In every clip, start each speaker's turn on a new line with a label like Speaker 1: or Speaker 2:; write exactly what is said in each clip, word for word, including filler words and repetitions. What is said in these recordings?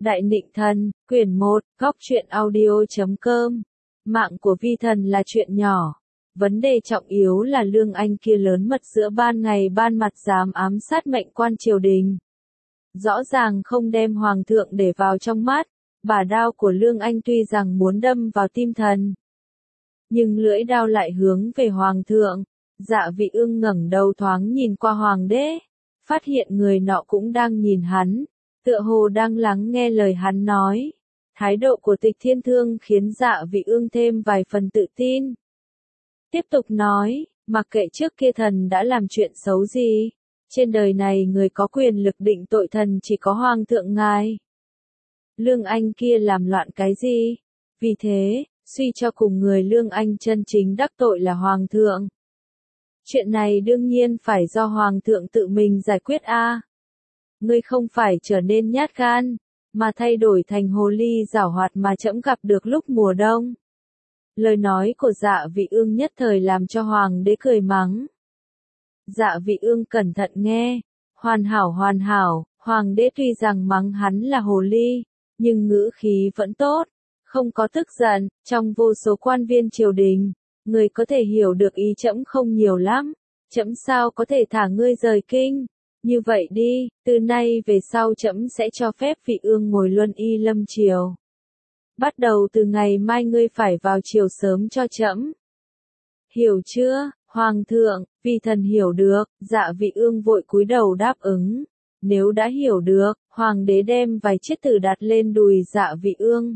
Speaker 1: Đại Nịnh Thần, quyển một, góc truyện audio chấm com. Mạng của vi thần là chuyện nhỏ. Vấn đề trọng yếu là Lương Anh kia lớn mật giữa ban ngày ban mặt dám ám sát mệnh quan triều đình. Rõ ràng không đem hoàng thượng để vào trong mắt, bả đao của Lương Anh tuy rằng muốn đâm vào tim thần. Nhưng lưỡi đao lại hướng về hoàng thượng. Dạ Vị Ương ngẩng đầu thoáng nhìn qua hoàng đế, phát hiện người nọ cũng đang nhìn hắn, tựa hồ đang lắng nghe lời hắn nói. Thái độ của Tịch Thiên Thương khiến Dạ Vị Ương thêm vài phần tự tin. Tiếp tục nói, mặc kệ trước kia thần đã làm chuyện xấu gì, trên đời này người có quyền lực định tội thần chỉ có hoàng thượng ngài. Lương Anh kia làm loạn cái gì? Vì thế, suy cho cùng người Lương Anh chân chính đắc tội là hoàng thượng. Chuyện này đương nhiên phải do hoàng thượng tự mình giải quyết a. À. Ngươi không phải trở nên nhát gan, mà thay đổi thành hồ ly giảo hoạt mà trẫm gặp được lúc mùa đông. Lời nói của Dạ Vị Ương nhất thời làm cho hoàng đế cười mắng. Dạ Vị Ương cẩn thận nghe, hoàn hảo hoàn hảo, hoàng đế tuy rằng mắng hắn là hồ ly, nhưng ngữ khí vẫn tốt, không có tức giận. Trong vô số quan viên triều đình, người có thể hiểu được ý trẫm không nhiều lắm, trẫm sao có thể thả ngươi rời kinh. Như vậy đi, từ nay về sau trẫm sẽ cho phép Vị Ương ngồi luân y lâm triều. Bắt đầu từ ngày mai ngươi phải vào triều sớm cho trẫm. Hiểu chưa, hoàng thượng? Vi thần hiểu được. Dạ Vị Ương vội cúi đầu đáp ứng. Nếu đã hiểu được, hoàng đế đem vài chiếc tử đặt lên đùi Dạ Vị Ương.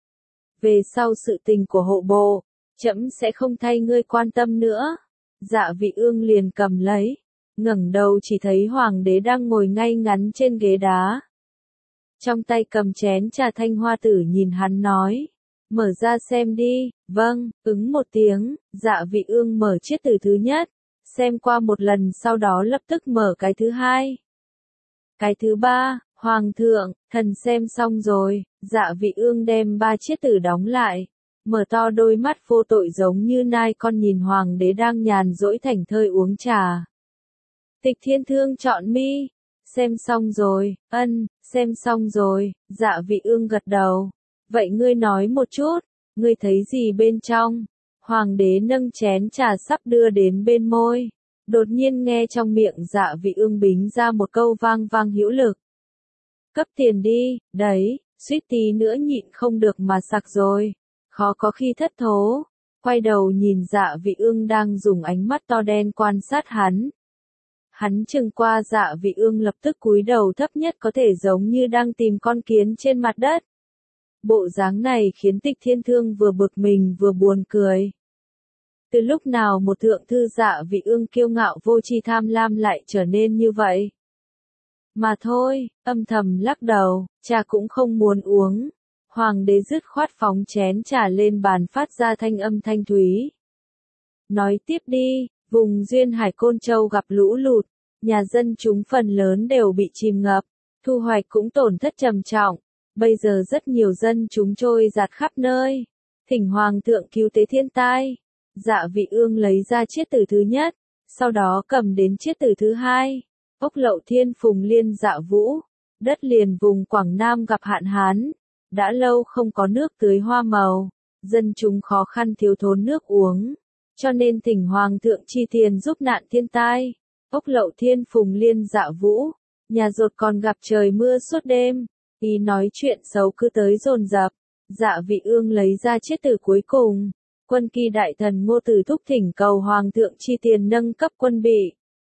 Speaker 1: Về sau sự tình của hộ bộ, trẫm sẽ không thay ngươi quan tâm nữa. Dạ Vị Ương liền cầm lấy, ngẩng đầu chỉ thấy hoàng đế đang ngồi ngay ngắn trên ghế đá. Trong tay cầm chén trà thanh hoa tử nhìn hắn nói, mở ra xem đi. Vâng, ứng một tiếng. Dạ Vị Ương mở chiếc tử thứ nhất, xem qua một lần sau đó lập tức mở cái thứ hai. Cái thứ ba, hoàng thượng, thần xem xong rồi. Dạ Vị Ương đem ba chiếc tử đóng lại, mở to đôi mắt vô tội giống như nai con nhìn hoàng đế đang nhàn rỗi thảnh thơi uống trà. Tịch Thiên Thương chọn mi, xem xong rồi. Ân, xem xong rồi. Dạ Vị Ương gật đầu. Vậy ngươi nói một chút, ngươi thấy gì bên trong? Hoàng đế nâng chén trà sắp đưa đến bên môi, đột nhiên nghe trong miệng Dạ Vị Ương bính ra một câu vang vang hữu lực. Cấp tiền đi. Đấy, suýt tí nữa nhịn không được mà sặc rồi. Khó có khi thất thố. Quay đầu nhìn Dạ Vị Ương đang dùng ánh mắt to đen quan sát hắn. Hắn chừng qua Dạ Vị Ương lập tức cúi đầu thấp nhất có thể giống như đang tìm con kiến trên mặt đất. Bộ dáng này khiến Tịch Thiên Thương vừa bực mình vừa buồn cười. Từ lúc nào một thượng thư Dạ Vị Ương kiêu ngạo vô tri tham lam lại trở nên như vậy? Mà thôi, âm thầm lắc đầu, trà cũng không muốn uống. Hoàng đế dứt khoát phóng chén trà lên bàn phát ra thanh âm thanh thúy. Nói tiếp đi. Vùng duyên hải Côn Châu gặp lũ lụt, nhà dân chúng phần lớn đều bị chìm ngập, thu hoạch cũng tổn thất trầm trọng. Bây giờ rất nhiều dân chúng trôi dạt khắp nơi. Thỉnh hoàng thượng cứu tế thiên tai. Dạ Vị Ương lấy ra chiếc tử thứ nhất, sau đó cầm đến chiếc tử thứ hai. Ốc lậu thiên phùng liên dạ vũ, đất liền vùng Quảng Nam gặp hạn hán, đã lâu không có nước tưới hoa màu, dân chúng khó khăn thiếu thốn nước uống. Cho nên thỉnh hoàng thượng chi tiền giúp nạn thiên tai. Ốc lậu thiên phùng liên dạ vũ, nhà rột còn gặp trời mưa suốt đêm. Ý nói chuyện xấu cứ tới dồn dập. Dạ Vị Ương lấy ra chiếc tử cuối cùng. Quân kỳ đại thần Ngô Tử Thúc thỉnh cầu hoàng thượng chi tiền nâng cấp quân bị.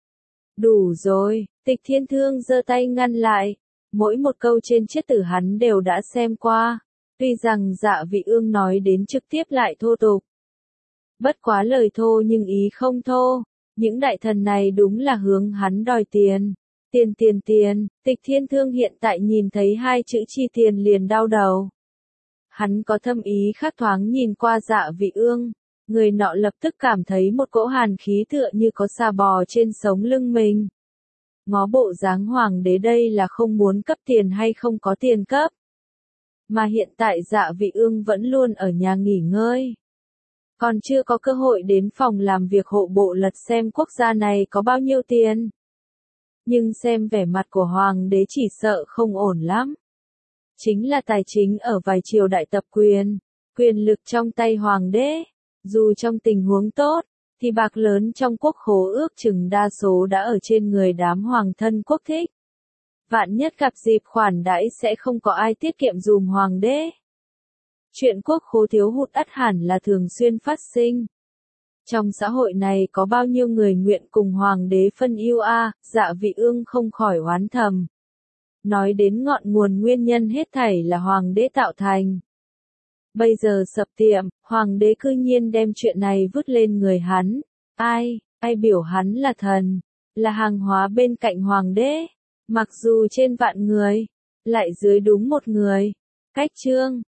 Speaker 1: Đủ rồi. Tịch Thiên Thương giơ tay ngăn lại. Mỗi một câu trên chiếc tử hắn đều đã xem qua. Tuy rằng Dạ Vị Ương nói đến trực tiếp lại thô tục. Bất quá lời thô nhưng ý không thô. Những đại thần này đúng là hướng hắn đòi tiền. Tiền tiền tiền. Tịch Thiên Thương hiện tại nhìn thấy hai chữ chi tiền liền đau đầu. Hắn có thâm ý khác thoáng nhìn qua Dạ Vị Ương. Người nọ lập tức cảm thấy một cỗ hàn khí tựa như có xà bò trên sống lưng mình. Ngó bộ dáng hoàng đế đây là không muốn cấp tiền hay không có tiền cấp. Mà hiện tại Dạ Vị Ương vẫn luôn ở nhà nghỉ ngơi. Còn chưa có cơ hội đến phòng làm việc hộ bộ lật xem quốc gia này có bao nhiêu tiền. Nhưng xem vẻ mặt của hoàng đế chỉ sợ không ổn lắm. chính là tài chính ở vài triều đại tập quyền, quyền lực trong tay hoàng đế. Dù trong tình huống tốt, thì bạc lớn trong quốc khố ước chừng đa số đã ở trên người đám hoàng thân quốc thích. Vạn nhất gặp dịp khoản đãi sẽ không có ai tiết kiệm dùm hoàng đế. Chuyện quốc khố thiếu hụt ắt hẳn là thường xuyên phát sinh. Trong xã hội này có bao nhiêu người nguyện cùng hoàng đế phân ưu a, Dạ Vị Ương không khỏi oán thầm. Nói đến ngọn nguồn nguyên nhân hết thảy là hoàng đế tạo thành. Bây giờ sập tiệm, hoàng đế cư nhiên đem chuyện này vứt lên người hắn. Ai, ai biểu hắn là thần, là hàng hóa bên cạnh hoàng đế. Mặc dù trên vạn người, lại dưới đúng một người. Cách chương